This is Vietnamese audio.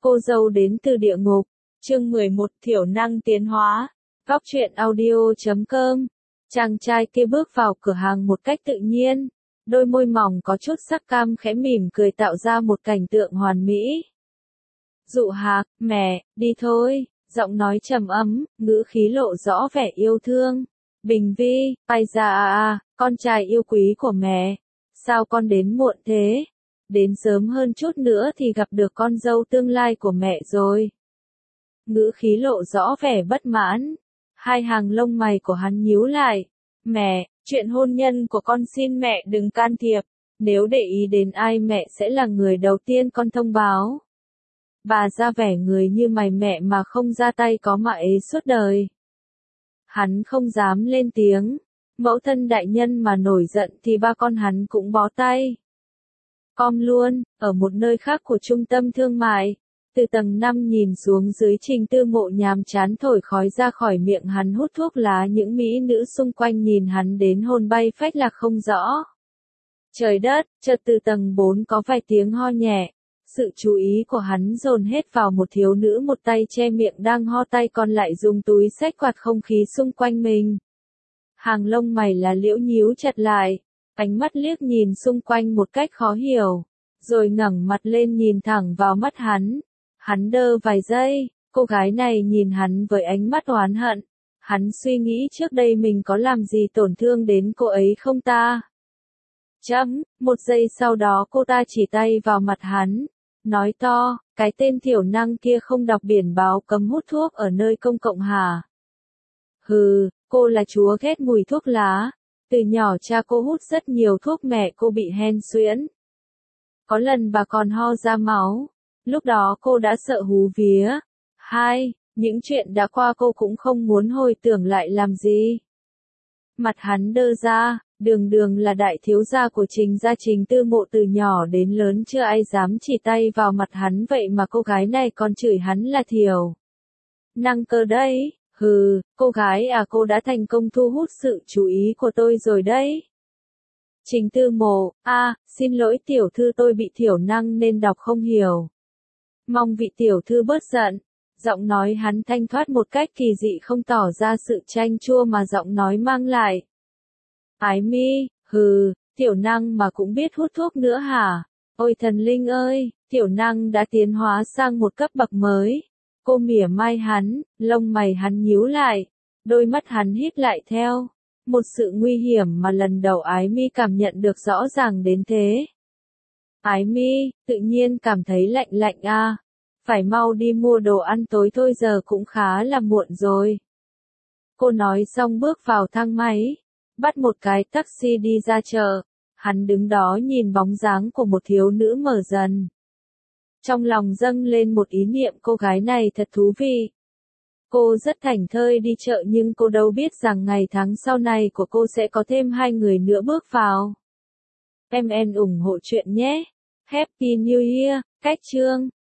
Cô dâu đến từ địa ngục, chương 11 thiểu năng tiến hóa, góc truyện audio.com. Chàng trai kia bước vào cửa hàng một cách tự nhiên, đôi môi mỏng có chút sắc cam khẽ mỉm cười tạo ra một cảnh tượng hoàn mỹ. Dụ Hạc, mẹ, đi thôi, giọng nói trầm ấm, ngữ khí lộ rõ vẻ yêu thương. Bình Vi, Pai ra con trai yêu quý của mẹ, sao con đến muộn thế? Đến sớm hơn chút nữa thì gặp được con dâu tương lai của mẹ rồi. Ngữ khí lộ rõ vẻ bất mãn, hai hàng lông mày của hắn nhíu lại. Mẹ, chuyện hôn nhân của con xin mẹ đừng can thiệp, nếu để ý đến ai mẹ sẽ là người đầu tiên con thông báo. Bà ra vẻ người như mày mẹ mà không ra tay có mà ế suốt đời. Hắn không dám lên tiếng, mẫu thân đại nhân mà nổi giận thì ba con hắn cũng bó tay. Com luôn, ở một nơi khác của trung tâm thương mại, từ tầng 5 nhìn xuống dưới Trình Tư Mộ nhàm chán thổi khói ra khỏi miệng hắn hút thuốc lá, những mỹ nữ xung quanh nhìn hắn đến hồn bay phách lạc không rõ. Trời đất, chợt từ tầng 4 có vài tiếng ho nhẹ, sự chú ý của hắn dồn hết vào một thiếu nữ một tay che miệng đang ho, tay còn lại dùng túi xách quạt không khí xung quanh mình. Hàng lông mày là liễu nhíu chặt lại, ánh mắt liếc nhìn xung quanh một cách khó hiểu, rồi ngẩng mặt lên nhìn thẳng vào mắt hắn. Hắn đơ vài giây, cô gái này nhìn hắn với ánh mắt oán hận. Hắn suy nghĩ trước đây mình có làm gì tổn thương đến cô ấy không ta? Một giây sau đó cô ta chỉ tay vào mặt hắn, nói to, cái tên thiểu năng kia không đọc biển báo cấm hút thuốc ở nơi công cộng hả? Hừ, cô là chúa ghét mùi thuốc lá. Từ nhỏ cha cô hút rất nhiều thuốc, mẹ cô bị hen suyễn. Có lần bà còn ho ra máu. Lúc đó cô đã sợ hú vía. Những chuyện đã qua cô cũng không muốn hồi tưởng lại làm gì. Mặt hắn đơ ra, đường là đại thiếu gia của Trình gia Trình Tư Mộ, từ nhỏ đến lớn chưa ai dám chỉ tay vào mặt hắn, vậy mà cô gái này còn chửi hắn là thiểu năng cơ đấy. Hừ, cô gái cô đã thành công thu hút sự chú ý của tôi rồi đấy. Trình Tư Mộ, xin lỗi tiểu thư, tôi bị thiểu năng nên đọc không hiểu. Mong vị tiểu thư bớt giận. Giọng nói hắn thanh thoát một cách kỳ dị, không tỏ ra sự chanh chua mà giọng nói mang lại. Ái mi, hừ, tiểu năng mà cũng biết hút thuốc nữa hả? Ôi thần linh ơi, tiểu năng đã tiến hóa sang một cấp bậc mới. Cô mỉa mai hắn, lông mày hắn nhíu lại, đôi mắt hắn híp lại theo. Một sự nguy hiểm mà lần đầu Ái mi cảm nhận được rõ ràng đến thế. Ái mi, tự nhiên cảm thấy lạnh phải mau đi mua đồ ăn tối thôi, giờ cũng khá là muộn rồi. Cô nói xong bước vào thang máy, bắt một cái taxi đi ra chợ. Hắn đứng đó nhìn bóng dáng của một thiếu nữ mở dần. Trong lòng dâng lên một ý niệm, cô gái này thật thú vị. Cô rất thảnh thơi đi chợ, nhưng cô đâu biết rằng ngày tháng sau này của cô sẽ có thêm 2 người nữa bước vào. Em ủng hộ chuyện nhé. Happy New Year, cách chương.